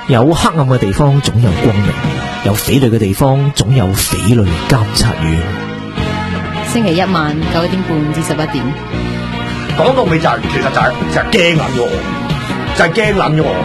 有黑暗嘅地方總有光明，有匪類嘅地方總有匪類監察院。 星期一晚9點半至11點。 講到尾就係，其實就係驚撚咗我，就係驚撚咗我。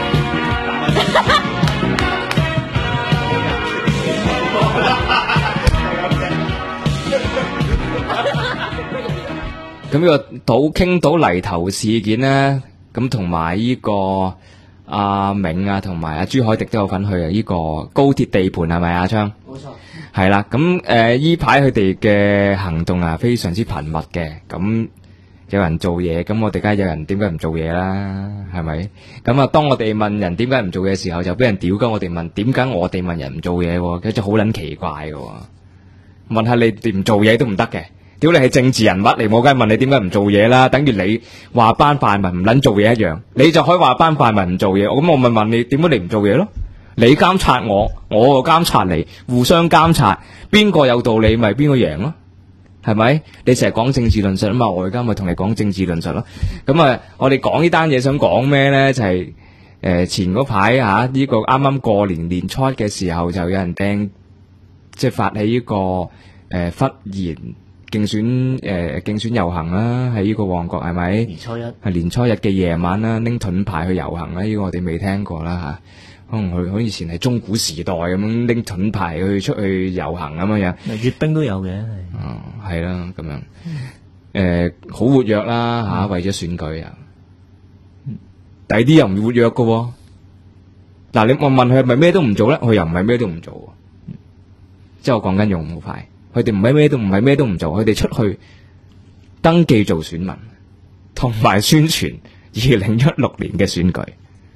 咁呢個傾到泥頭事件咧，咁同埋呢個阿明啊，同埋阿朱凱迪都有份去啊！呢個高鐵地盤係咪阿昌？冇錯，係啦。咁依排佢哋嘅行動啊，非常之頻密嘅。咁有人做嘢，咁我哋梗係有人點解唔做嘢啦？係咪？咁啊，當我哋問人點解唔做嘢嘅時候，就俾人屌緊我哋問點解我哋問人唔做嘢，咁就好撚奇怪嘅。問下你哋唔做嘢都唔得嘅。屌你係政治人物嚟，我梗係問你點解唔做嘢啦，等於你話班泛民唔捻做嘢一樣，你就可以話班泛民唔做嘢，咁我咪問你點解你唔做嘢咯？你監察我，我就監察你，互相監察，邊個有道理咪邊個贏咯？係咪？你成日講政治論述啊嘛，我而家咪同你講政治論述咯。咁啊，我哋講呢單嘢想講咩咧？就係前嗰排吓呢個啱啱過年初嘅時候，就有人掟，即係發起呢個忽然競選遊行啦，喺呢個旺角係咪？ 年初一係年初一嘅夜晚啦，拎盾牌去遊行啦，呢個我哋未聽過啦吓。可能佢以前係中古時代咁樣拎盾牌去出去遊行咁樣樣。 閱兵都有嘅， 係啦咁樣。好活躍啦吓，為咗選舉啊。第啲又唔活躍噶。嗱，你我問佢係咪咩都唔做咧？佢又唔係咩都唔做。即係我講緊用好快。佢哋唔係咩都唔做，佢哋出去登記做選民，同埋宣傳2016年嘅選舉。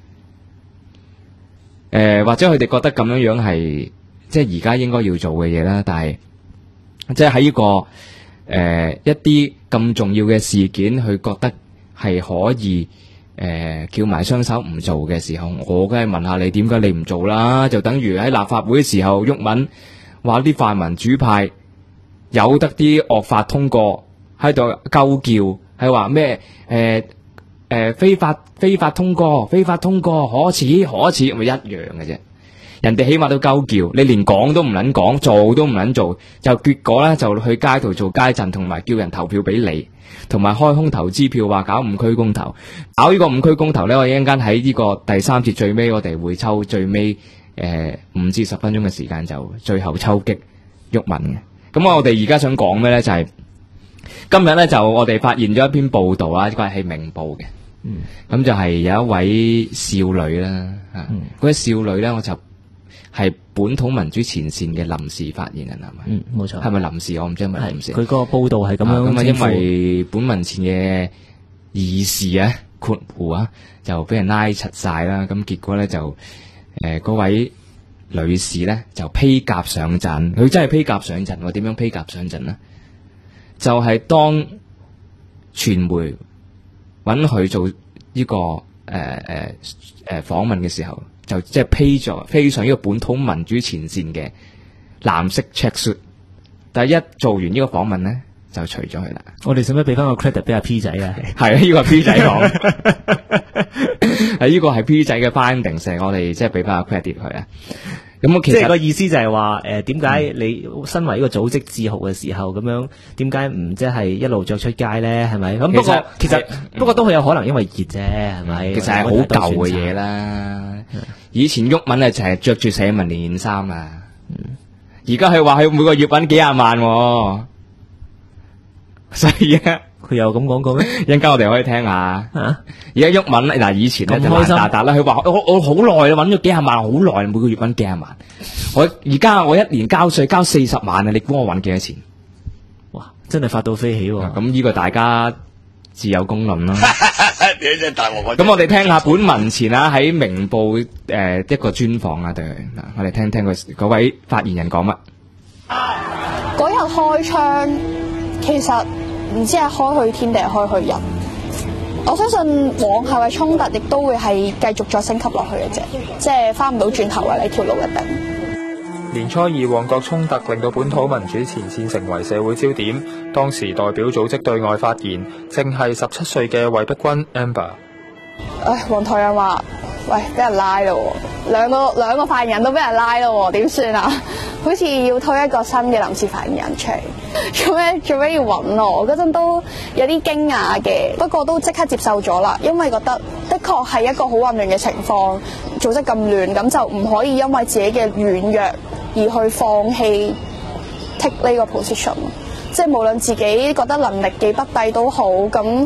或者佢哋覺得咁樣樣係即係而家應該要做嘅嘢啦，但係即係喺呢個一啲咁重要嘅事件，佢覺得係可以翹埋雙手唔做嘅時候，我梗係問下你點解你唔做啦？就等於喺立法會嘅時候，毓民話啲泛民主派有得啲惡法通過，喺度鳩叫，係話咩？非法通過，可恥，咪一樣嘅啫。人哋起碼都鳩叫，你連講都唔撚講，做都唔撚做，就結果咧就去街度做街陣，同埋叫人投票俾你，同埋開空頭支票，話搞5區公投，搞呢個5區公投咧，我一陣間喺呢個第3節最尾，我哋會抽最尾5至10分鐘嘅時間，就最後抽擊毓民嘅。咁我哋而家想講咩咧？就係今日咧就我哋發現咗一篇報道啦，呢個係明報嘅。咁就係有一位少女啦，嗰位少女咧，我就係本土民主前線嘅臨時發言人係咪？ 冇錯。 係咪臨時？我唔知係咪臨時。 佢個報道係咁樣。 咁啊，因為本民前嘅議事啊，括弧啊，就俾人拉柒晒啦。咁結果咧就嗰位女士咧就披甲上陣，佢真係披甲上陣。我點樣披甲上陣呢？就係當傳媒揾佢做呢個訪問嘅時候，就即係披上呢個本土民主前線嘅藍色 check suit， 但係一做完呢個訪問咧，就除咗佢啦。我哋使唔使俾翻個 credit 俾阿 P 仔啊？係啊，呢個係 P 仔講，係呢個係 P 仔嘅 finding， 我哋即係俾翻個 credit 佢啊。咁其實即係個意思就係話，點解你身為一個組織自豪嘅時候，咁樣點解唔即係一路着出街咧？係咪？咁不過都係有可能因為熱啫，係咪？其實係好舊嘅嘢啦。以前毓民就係着住社民連衫啊，而家佢話佢每個月搵幾廿萬，所以啊。佢有咁講過咩？一陣間我哋可以聽下。而家毓民嗱，以前咧就爛達達啦。佢話我好耐啦，搵咗幾廿萬，好耐，每個月搵幾廿萬。而家我一年交稅交40萬啊！你估我搵幾多錢？哇！真係發到飛起喎！咁呢個大家自有公論啦。咁我哋聽下本民前啊喺明報一個專訪啊，對佢嗱，我哋聽聽嗰位發言人講乜。 嗰日開槍，其實。唔知係開去天定係開去人，我相信往後嘅衝突亦都會係繼續再升級落去嘅啫，即係翻唔到轉頭嘅呢條路一定。 年初2旺角衝突令到本土民主前線成為社會焦點，當時代表組織對外發言，正係17歲嘅衛碧君 Amber。 黃台仰話：喂，俾人拉咯， 兩個發言人都俾人拉咯，點算啊？好似要推一個新嘅臨時發言人出嚟，做咩要揾我？嗰陣都有啲驚訝嘅，不過都即刻接受咗啦，因為覺得的確係一個好混亂嘅情況，組織咁亂，咁就唔可以因為自己嘅軟弱而去放棄 take 呢個 position。即係無論自己覺得能力幾不低都好，咁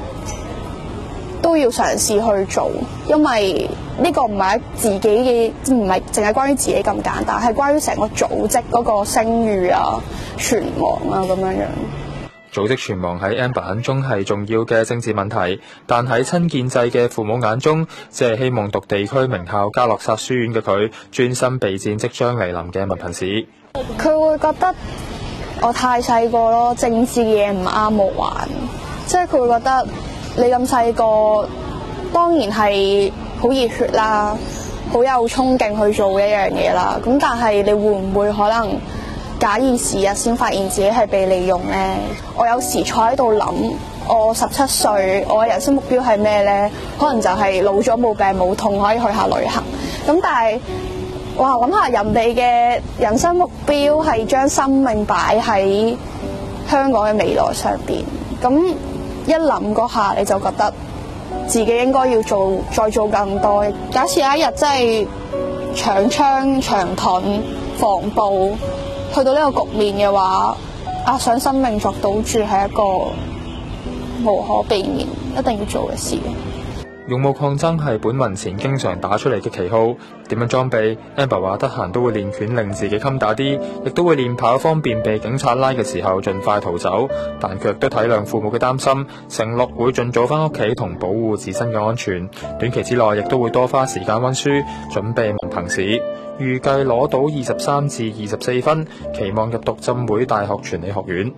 都要嘗試去做，因為呢個唔係自己嘅，唔係淨係關於自己咁簡單，係關於成個組織嗰個聲譽啊、存亡啊咁樣樣。 組織存亡喺 Amber 眼中係重要嘅政治問題，但喺親建制嘅父母眼中，只係希望讀地區名校嘉諾撒書院嘅佢，專心備戰即將嚟臨嘅文憑試。 佢會覺得我太細個咯，政治嘅嘢唔啱我玩，即係佢會覺得你咁細個，當然係好熱血啦，好有衝勁去做一樣嘢啦。咁但係你會唔會可能假以時日先發現自己係被利用呢？我有時坐喺度諗，我17歲，我嘅人生目標係咩呢？可能就係老咗冇病冇痛，可以去下旅行。咁但係哇，諗下人哋嘅人生目標係將生命擺喺香港嘅未來上邊，咁一諗嗰下你就覺得自己應該要再做更多。假設有一日真係長槍長盾防暴去到呢個局面嘅話，想生命作賭注係一個無可避免一定要做嘅事。 勇武抗爭係本民前經常打出嚟嘅旗號。點樣裝備 Amber 話得閒都會練拳令自己襟打啲，亦都會練跑方便被警察拉嘅時候盡快逃走，但卻都體諒父母嘅擔心，承諾會盡早翻屋企同保護自身嘅安全。短期之內亦都會多花時間溫書準備文憑試，預計攞到23至24分，期望入讀浸會大學傳理學院。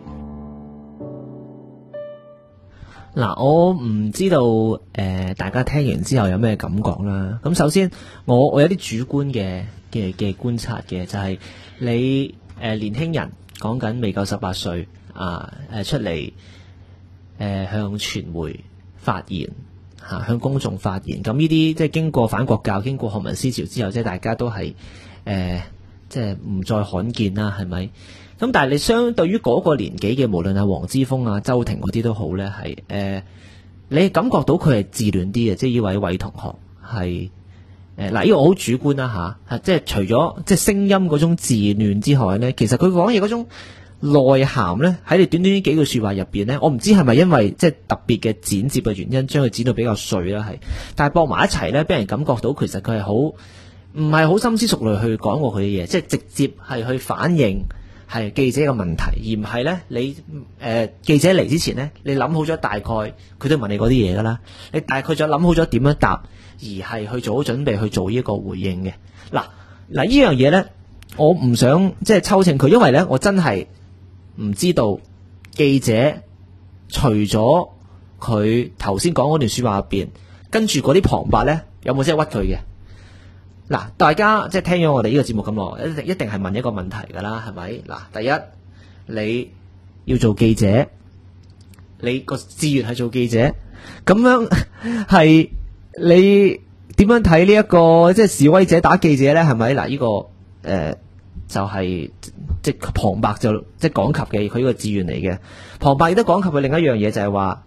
嗱，我唔知道大家聽完之後有咩感覺啦。咁首先，我有啲主觀嘅觀察嘅，就係你年輕人講緊未夠18歲出嚟向傳媒發言向公眾發言。咁呢啲即係經過反國教、經過學民思潮之後，即係大家都係即係唔再罕見啦，係咪？咁但係你相對於嗰個年紀嘅，無論係黃之鋒啊、周庭嗰啲都好咧，係你感覺到佢係自戀啲嘅，即係呢位韋同學係嗱，呢個我好主觀啦吓，即係除咗即係聲音嗰種自戀之外咧，其實佢講嘢嗰種內涵咧，喺你短短呢幾句說話入邊咧，我唔知係咪因為即係特別嘅剪接嘅原因，將佢剪到比較碎啦，係，但係駁埋一齊咧，俾人感覺到其實佢係好唔係好深思熟慮去講過佢嘅嘢，即係直接係去反映係記者嘅問題，而唔係咧你記者嚟之前咧，你諗好咗大概佢都問你嗰啲嘢噶啦，你大概再諗好咗點樣答，而係去做好準備去做呢個回應嘅。嗱呢樣嘢咧，我唔想即係抽秤佢，因為咧我真係唔知道記者除咗佢頭先講嗰段說話入邊，跟住嗰啲旁白咧有冇真係屈佢嘅？嗱，大家即係聽咗我哋呢個節目咁耐，一定係問一個問題噶啦，係咪？嗱，第一，你要做記者，你個志願係做記者，咁樣係你點樣睇呢一個即係示威者打記者咧？係咪？嗱，呢個就係即係旁白就即係講及嘅佢呢個志願嚟嘅。旁白亦都講及佢另一樣嘢，就係話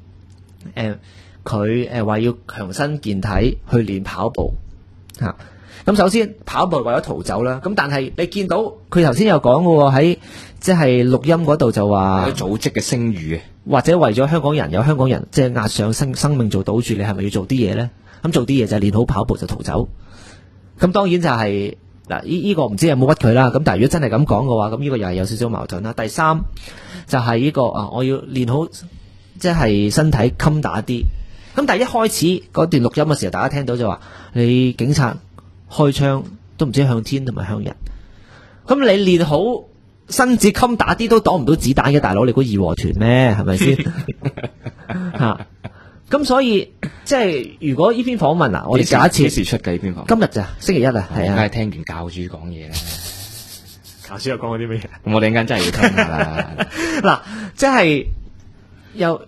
佢話要強身健體去練跑步吓。咁首先跑步為咗逃走啦，咁但係你見到佢頭先有講嘅喎，喺即係錄音嗰度就話組織嘅聲譽， 或者為咗香港人有香港人即係押上生命做賭注，你係咪要做啲嘢呢？咁做啲嘢就係練好跑步就逃走。咁當然就係嗱呢個唔知有冇屈佢啦。咁但係如果真係咁講嘅話，咁呢個又係有少少矛盾啦。第三就係呢個我要練好即係身體襟打啲。咁但係一開始嗰段錄音嘅時候，大家聽到就話你警察開槍都唔知向天同埋向人，咁你練好身子襟打啲都擋唔到子彈嘅，大佬你估義和團咩？係咪先吓？咁所以即係如果呢篇訪問我哋假設幾時出嘅呢篇訪問？ 今日咋，星期一係啊。 梗係聽完教主講嘢啦。 教主又講咗啲咩嘢？ 咁我哋陣間真係要聽下啦。 嗱，即係又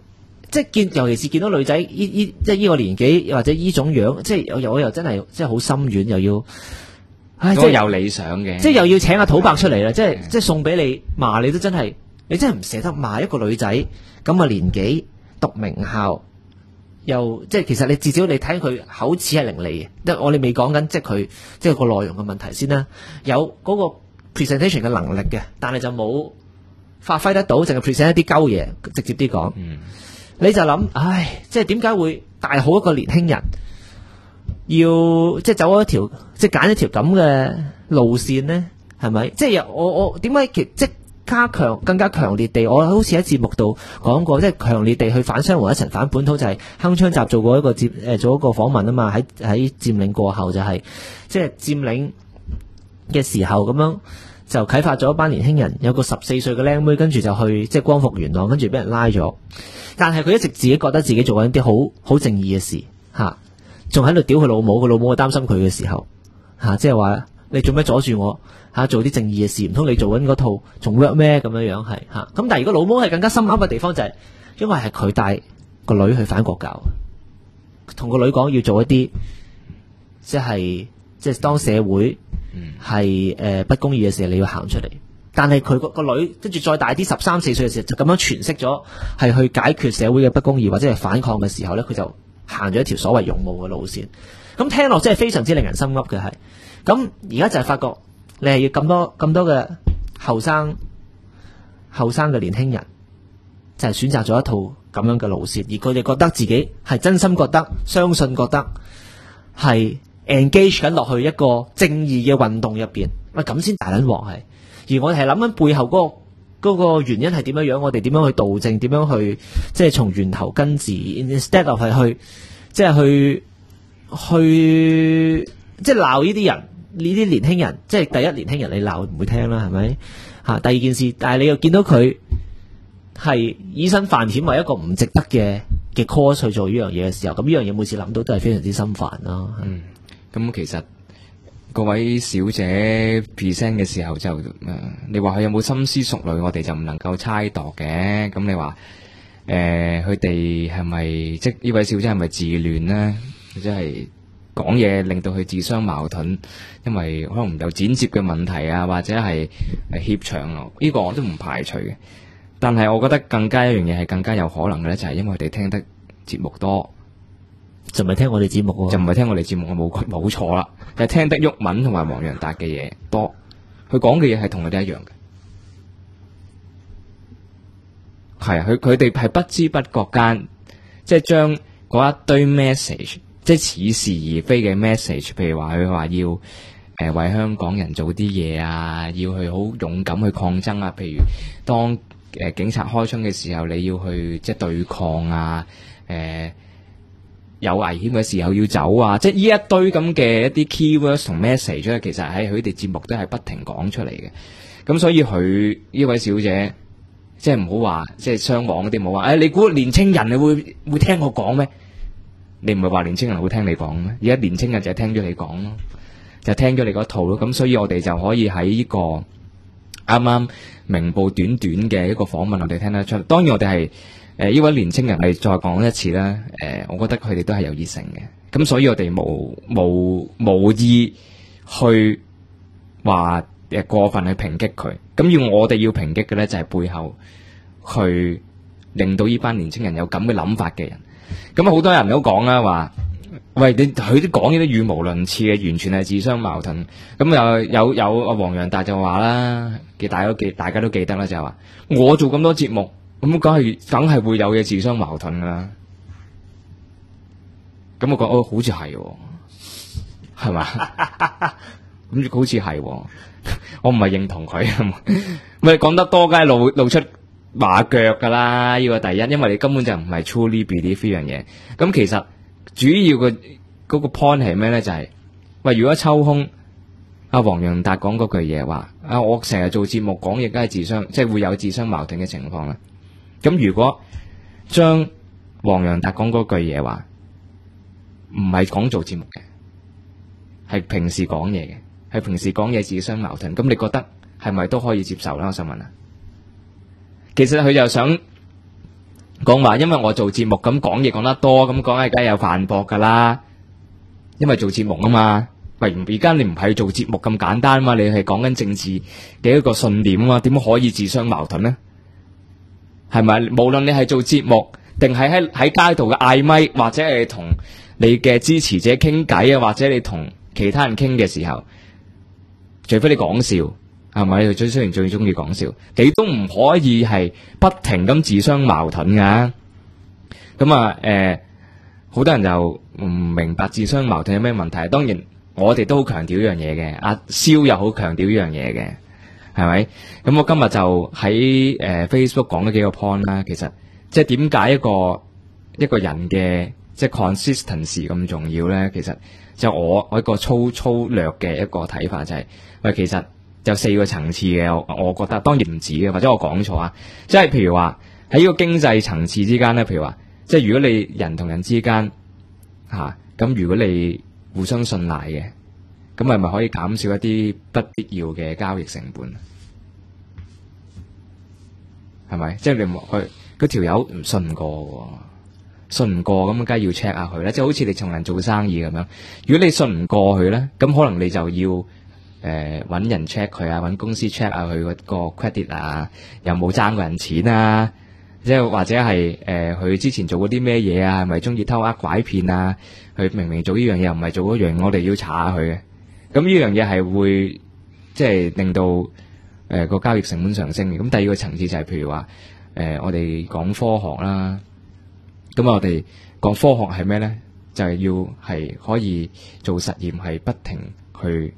即係尤其是見到女仔即係呢個年紀或者呢種樣，即係我又真係即係好心軟，又要，唉，即係都有理想嘅， 即係又要請阿土伯出嚟啦，即係送俾你罵你都真係，你真係唔捨得罵一個女仔咁嘅年紀讀名校，又即係其實你至少你睇佢口齒係伶俐嘅，即係我哋未講緊即係佢即係個內容嘅問題先啦，有嗰個 presentation 嘅能力嘅，但係就冇發揮得到，淨係 present 一啲鳩嘢，直接啲講，你就諗，唉，即係點解會大好一個年輕人要即係走一條即係揀一條咁嘅路線呢？係咪？即係我點解即更加強烈地，我好似喺節目度講過，即係強烈地去反雙黃一齊反本土，就係鏗鏘集做過一個做一個訪問啊嘛，喺佔領過後就係即係佔領嘅時候咁樣。就啟發咗一班年輕人，有個14歲嘅靚妹，跟住就去即係光復元朗，跟住俾人拉咗。但係佢一直自己覺得自己做緊啲好正義嘅事，仲喺度屌佢老母，佢老母擔心佢嘅時候，即係話你做咩阻住我做啲正義嘅事？唔通你做緊嗰套仲 work 咩？咁樣樣係咁。但係如果老母係更加深刻嘅地方就係，因為係佢帶個女去反國教，同個女講要做一啲即係當社會係不公義嘅時候，你要行出嚟。但係佢個女跟住再大啲13、14歲嘅時候，就咁樣詮釋咗係去解決社會嘅不公義或者係反抗嘅時候呢，佢就行咗一條所謂勇武嘅路線。咁聽落真係非常之令人心噏嘅係。咁而家就係發覺你係要咁多嘅後生嘅年輕人，就係選擇咗一套咁樣嘅路線，而佢哋覺得自己係真心覺得、相信覺得係 engage 緊落去一個正義嘅運動入邊，咁先大撚鑊係。而我哋係諗緊背後嗰個原因係點樣樣，我哋點樣去導正，點樣去即係從源頭根治 ，instead of 係去即係去即係鬧呢啲人，呢啲年輕人，即係第一年輕人你鬧唔會聽啦，係咪？第二件事，但係你又見到佢係以身犯險為一個唔值得嘅 course 去做呢樣嘢嘅時候，咁呢樣嘢每次諗到都係非常之心煩咯。 咁其實各位小姐 present 嘅時候就你話佢有冇深思熟慮，我哋就唔能夠猜度嘅。咁你話佢哋係咪即呢位小姐係咪自戀呢？或者係講嘢令到佢自相矛盾，因為可能有剪接嘅問題啊，或者係協場啊，呢個我都唔排除嘅。但係我覺得更加一樣嘢係更加有可能嘅咧，就係因為佢哋聽得節目多。 就唔係聽我哋節目喎， 就唔係聽我哋節目，我冇錯啦，就係聽得毓民同埋黃洋達嘅嘢多，佢講嘅嘢係同佢哋一樣嘅，係啊，佢哋係不知不覺間，即係將嗰一堆 message，即係似是而非嘅 message， 譬如話佢話要為香港人做啲嘢啊，要去好勇敢去抗爭啊，譬如當警察開槍嘅時候，你要去即係對抗啊，有危險嘅時候要走啊！即係呢一堆咁嘅一啲 keywords 同 message 咧，其實喺佢哋節目都係不停講出嚟嘅。咁所以佢呢位小姐，即係唔好話即係雙簧嗰啲，唔好話你估年青人你會聽我講咩？你唔係話年青人會聽你講咩？而家年青人就係聽咗你講咯，就聽咗你嗰套咯。咁所以我哋就可以喺呢個啱啱明報短短嘅一個訪問，我哋聽得出。當然我哋係。呢位年青人係再講一次啦，我覺得佢哋都係有熱誠嘅，咁所以我哋無意去話過分去抨擊佢，咁我哋要抨擊嘅咧就係背後去令到呢班年青人有咁嘅諗法嘅人，咁好多人都講啦話，喂佢都講呢啲語無倫次嘅，完全係自相矛盾，咁有阿黃洋達就話啦，大家都記得啦，就係話我做咁多節目。咁梗係會有嘢自相矛盾噶啦，咁我講好似係，係嘛？咁好似係，我唔係認同佢，咪講得多梗係露出馬腳噶啦，呢個第一，因為你根本就唔係 truly believe 呢樣嘢。咁其實主要嘅嗰個 point 係咩咧？就係喂，如果抽空阿黃洋達講嗰句嘢話，我成日做節目講嘢，梗係即係會有自相矛盾嘅情況啦。咁如果將黃洋達講嗰句嘢話，唔係講做節目嘅，係平時講嘢嘅，係平時講嘢自相矛盾，咁你覺得係咪都可以接受啦？我想問啊，其實佢就想講話，因為我做節目咁講嘢講得多，咁講係梗係有反駁噶啦。因為做節目啊嘛，喂，而家你唔係做節目咁簡單啊嘛，你係講緊政治嘅一個信念啊嘛，點可以自相矛盾呢？係咪？無論你係做節目，定係喺街度嘅嗌咪，或者係同你嘅支持者傾偈啊，或者你同其他人傾嘅時候，除非你講笑，係咪？你雖然最中意講笑，你都唔可以係不停咁自相矛盾噶。咁啊，好多人就唔明白自相矛盾有咩問題。當然，我哋都好強調呢樣嘢嘅，阿蕭又好強調呢樣嘢嘅，係咪？咁我今日就喺Facebook 講咗幾個 point 啦。其實即係點解一個人嘅即係 consistency 咁重要咧？其實就我一個粗略嘅一個睇法就係，喂，其實有4個層次嘅。我覺得當然唔止嘅，或者我講錯啊。即係譬如話喺呢個經濟層次之間咧，譬如話即係如果你人同人之間咁如果你互相信賴嘅，咁係咪可以減少一啲不必要嘅交易成本？係咪？即係你嗰條友唔信唔過喎，信唔過咁，梗係要 check 下佢啦。即係好似你同人做生意咁樣，如果你信唔過佢咧，咁可能你就要揾人 check 佢啊，揾公司 check 下佢嗰個 credit 啊，有冇爭過人錢啊？即係或者係佢之前做過啲咩嘢啊？係咪中意偷呃拐騙啊？佢明明做呢樣嘢，又唔係做嗰樣，我哋要查下佢嘅。咁呢樣嘢係會即係令到個交易成本上升嘅。咁第二個層次就係譬如話我哋講科學啦。咁我哋講科學係咩咧？就係要係可以做實驗，係不停去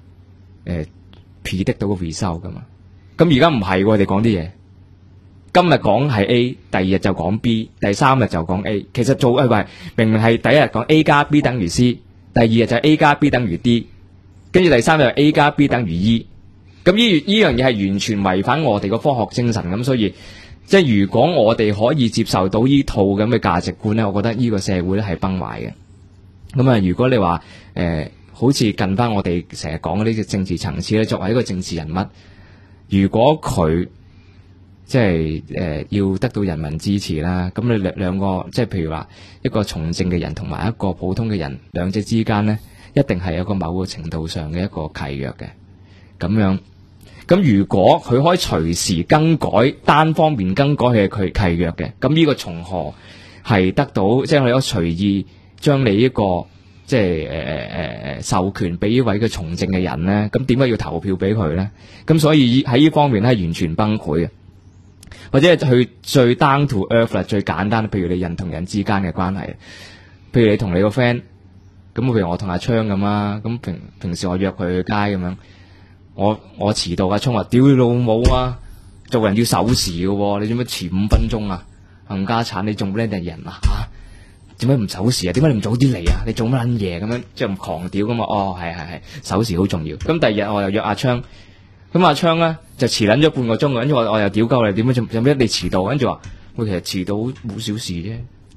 predict到個 result 噶嘛。咁而家唔係喎，我哋講啲嘢。今日講係 A， 第二日就講 B， 第三日就講 A。其實明明係第一日講 A 加 B 等於 C， 第二日就 A 加 B 等於 D， 跟住第三日就 A 加 B 等於 E。咁呢樣嘢係完全違反我哋個科學精神。咁所以即係如果我哋可以接受到呢套咁嘅價值觀咧，我覺得呢個社會咧係崩壞嘅。咁啊，如果你話好似近翻我哋成日講嗰啲政治層次咧，作為一個政治人物，如果佢即係要得到人民支持啦，咁你兩個即係譬如話一個從政嘅人同埋一個普通嘅人，兩者之間咧一定係有個某個程度上嘅一個契約嘅。咁樣，咁如果佢可以隨時更改，單方面更改佢契約嘅，咁呢個從何係得到？即係我哋可以隨意將你一個即係授權俾呢位嘅從政嘅人咧，咁點解要投票俾佢咧？咁所以喺呢方面咧係完全崩潰嘅。或者係佢最 down to earth 啦，最簡單，譬如你人同人之間嘅關係，譬如你同你個 friend， 咁譬如我同阿昌咁啦，咁平時我約佢去街咁樣，我遲到，阿昌話：屌你老母啊！做人要守時嘅喎，你做咩遲5分鐘啊？冚家鏟，你仲叻定人啊？點解唔守時啊？點解你唔早啲嚟啊？你做乜撚嘢咁樣？即係咁狂屌咁嘛？哦，係，守時好重要。咁第二日我又約阿昌。咁阿昌咧就遲撚咗半個鐘，跟住我又屌鳩你，點解有咩你遲到？跟住話我其實遲到冇小事啫，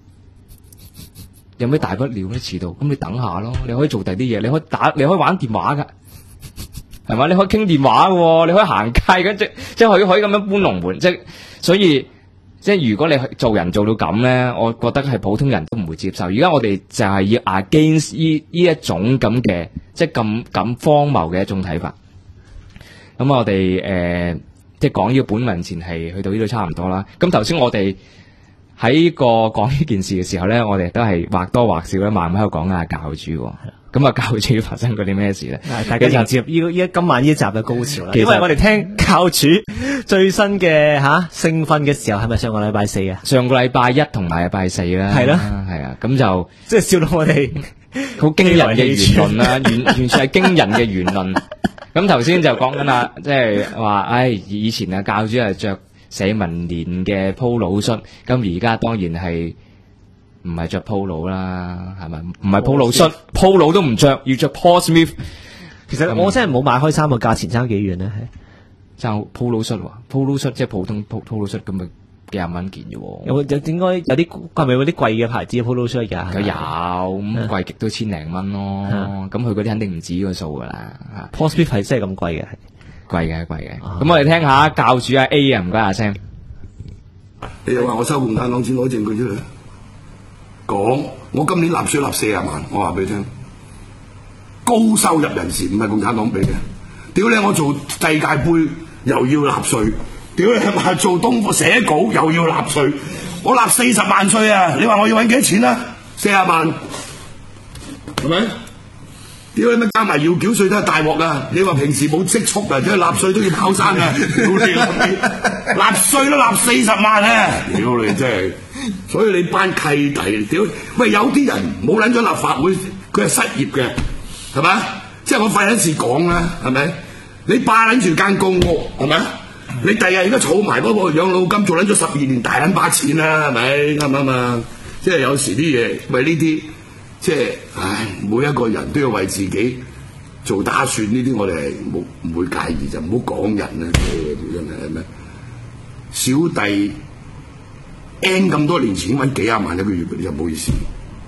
有咩大不了咧？遲到咁你等下咯，你可以做第啲嘢，你可以玩電話噶，係嘛？你可以傾電話嘅，你可以行街嘅，即係可以咁樣搬龍門，所以即係如果你做人做到咁咧，我覺得係普通人都唔會接受。而家我哋就係要 against 呢一種咁嘅即係咁荒謬嘅一種睇法。咁我哋即係講呢個本文前係去到呢度差唔多啦。咁頭先我哋喺講呢件事嘅時候咧，我哋都係或多或少咧慢慢喺度講下教主。咁啊，教主發生過啲咩事咧？ 大家迎接今晚呢一集嘅高潮啦。因為我哋聽教主最新嘅聖訓嘅時候，係咪上個禮拜四啊？ 上個禮拜一同埋禮拜四啦。 係咯， 係啊。咁就即係笑到我哋好驚人嘅言論啦，完全係驚人嘅言論。咁頭先就講緊啦，即係話，以前啊教主係着社民連嘅 polo 恤，咁而家當然係唔係着 polo 啦，係咪？唔係 polo 恤，polo 都唔着，要着 Paul Smith。 其實我真係冇買開衫，個價錢爭幾遠咧？係爭 polo 恤喎，polo 恤即係普通 polo 恤咁咪幾廿蚊件啫喎。 有應該有啲係咪嗰啲貴嘅牌子嘅 polo 恤㗎？ 佢有咁貴極都千零蚊咯，咁佢嗰啲肯定唔止呢個數噶啦。 Paul Smith 係真係咁貴嘅， 貴嘅。咁我哋聽下教主阿 A 啊，唔該阿 Sam。 你又話我收共產黨錢攞證據出嚟，講我今年納稅納40萬，我話俾你聽，高收入人士唔係共產黨俾嘅。屌你！我做世界盃又要納稅，屌你係咪做東課寫稿又要納稅？我納40萬稅啊！你話我要揾幾多錢啊？40萬，係咪？屌你乜加埋要繳稅都係大鑊啊！你話平時冇積蓄啊，即係納稅都要跑山啊！屌你納稅都納40萬啊！屌你真係，所以你班契弟，屌喂有啲人冇撚咗立法會，佢係失業嘅，係咪？即係我費一次講啦，係咪？你霸撚住間公屋，係咪？你第日而家儲埋嗰個養老金，做撚咗12年大撚把錢啦，係咪？啱唔啱啊？即係有時啲嘢，喂呢啲。即係，唉，每一個人都要為自己做打算，呢啲我哋係唔會介意，就唔好講人啦，真係咩？小弟 N 咁多年前揾幾廿萬一個月，你就唔好意思。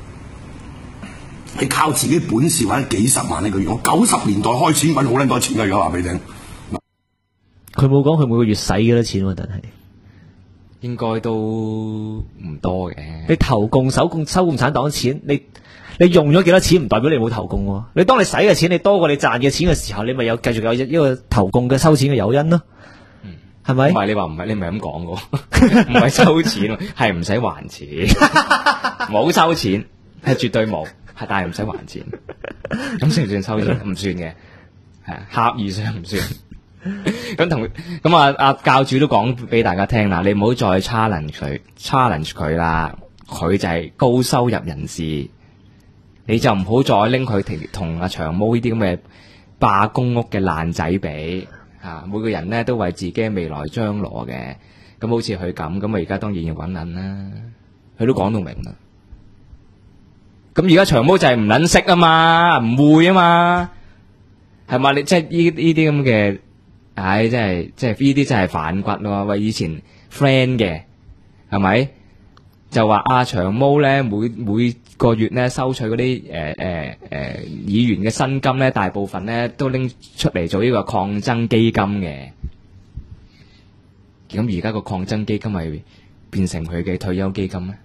你靠自己本事揾幾十萬一個月，我90年代開始揾好撚多錢㗎，而家話俾你聽。 佢冇講佢每個月使幾多錢喎，但係應該都唔多嘅。 你投共收共產黨錢，你用咗幾多錢唔代表你冇投共喎。你當你使嘅錢你多過你賺嘅錢嘅時候，你咪有繼續有一個投共嘅收錢嘅誘因咯。係咪？ 唔係你話唔係，你唔係咁講嘅，唔係收錢，係唔使還錢，冇收錢，係絕對冇，係但係唔使還錢。咁算唔算收錢？唔算嘅，係狹義上唔算。咁啊教主都講俾大家聽啦，你唔好再 challenge 佢啦，佢就係高收入人士。你就唔好再拎佢同阿長毛呢啲咁嘅霸公屋嘅爛仔比嚇，每個人咧都為自己未來將羅嘅，咁好似佢咁，咁啊而家當然要揾撚啦，佢都講到明啦。咁而家長毛就係唔撚識啊嘛，唔會啊嘛，係嘛？你即係呢啲咁嘅，唉，即係呢啲真係反骨咯。喂，以前 friend 嘅係咪？就話阿長毛咧，每個月咧收取嗰啲議員嘅薪金咧，大部分咧都拎出嚟做呢個抗爭基金嘅。咁而家個抗爭基金咪變成佢嘅退休基金咧？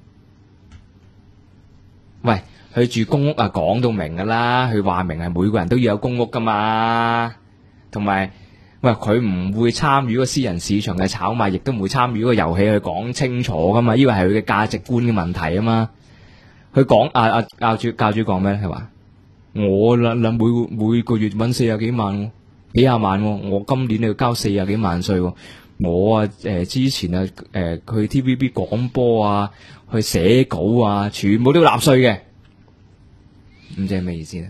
喂，佢住公屋啊，講到明噶啦，佢話明係每個人都要有公屋噶嘛，同埋。喂，佢唔會參與個私人市場嘅炒賣，亦都唔會參與個遊戲去講清楚噶嘛？呢個係佢嘅價值觀嘅問題啊嘛。佢講教主講咩咧？係話我每個月搵40幾萬，幾廿萬，我今年要交40幾萬稅。我之前去 TVB 廣播啊，去寫稿啊，全部都要納稅嘅。唔知係咩意思咧？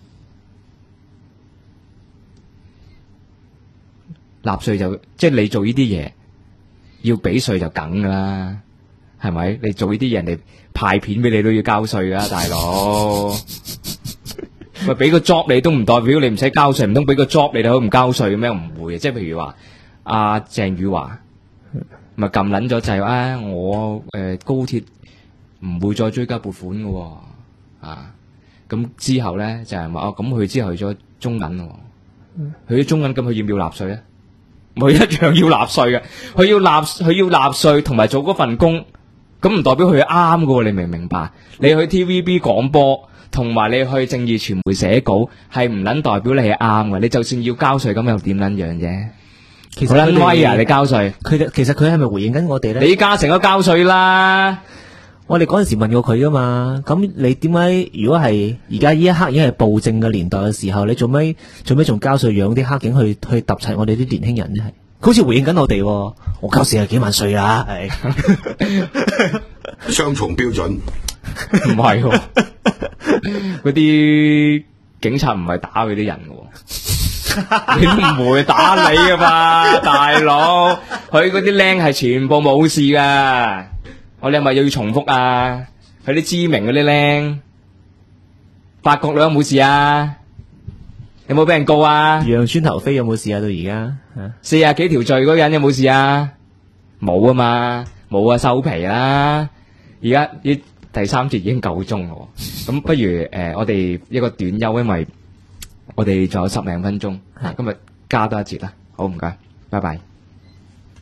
納稅就即係你做呢啲嘢要俾稅就梗噶啦，係咪？你做呢啲嘢人哋派片俾你都要交稅噶，大佬。喂，俾個 job 你都唔代表你唔使交稅，唔通俾個 job 你都唔交稅嘅咩？唔會嘅，即係譬如話阿鄭宇華咪撳捻咗就係我高鐵唔會再追加撥款嘅啊，咁之後咧就係話咁佢之後去咗中銀咯，去咗中銀咁佢要唔要納稅咧？佢一樣要納稅嘅，佢要納稅同埋做嗰份工，咁唔代表佢啱㗎喎，你明唔明白？你去 TVB 廣播同埋你去正義傳媒寫稿，係唔撚代表你係啱嘅。你就算要交稅，咁又點撚樣啫？其實撚威啊！你交稅， 其實佢係咪回應緊我哋咧？ 李嘉誠都交稅啦。 我哋嗰陣時問過佢噶嘛，咁你點解如果係而家呢一刻已經係暴政嘅年代嘅時候，你做咩仲交稅養啲黑警去揼齊我哋啲年輕人啫？係，佢好似回應緊我哋，我交40幾萬稅啦，係雙重標準， 唔係喎，嗰啲警察唔係打佢啲人嘅，你都唔會打你噶嘛，大佬，佢嗰啲僆係全部冇事噶。我哋係咪又要重複啊？佢啲知名嗰啲僆，法國女有冇事啊？有冇俾人告啊？ 楊村頭飛有冇事啊？到而家 40幾條罪嗰個人有冇事啊？冇啊嘛，冇啊，收皮啦。而家呢第3節已經夠鐘咯，咁不如我哋一個短休，因為我哋仲有10零分鐘，今日加多一節啦。好，唔該，拜拜。